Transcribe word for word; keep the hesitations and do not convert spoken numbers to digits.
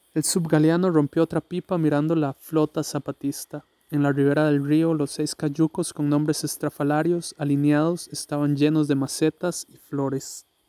El subgaleano rompió otra pipa mirando la flota zapatista. En la ribera del río, los seis cayucos con nombres estrafalarios alineados estaban llenos de macetas y flores.